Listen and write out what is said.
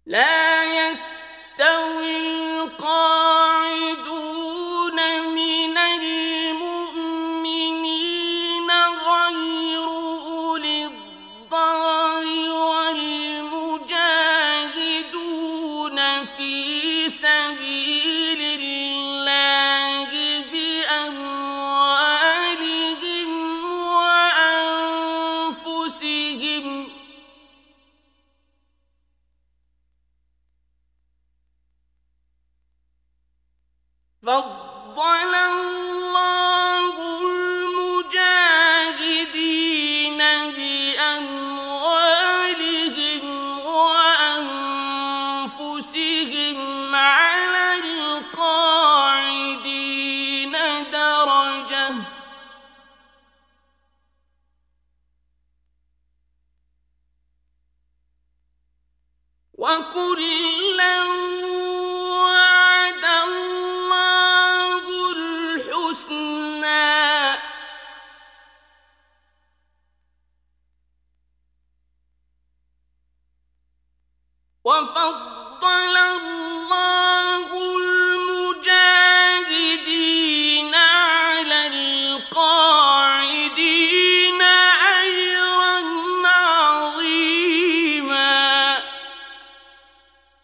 لا يستوي القاعدون من المؤمنين غير أولي الضرر والمجاهدون في سبيل الله بأموالهم وأنفسهم فضل الله المجاهدين بأموالهم وأنفسهم على القاعدين درجة وكلا وعد الله الحسنى وفضل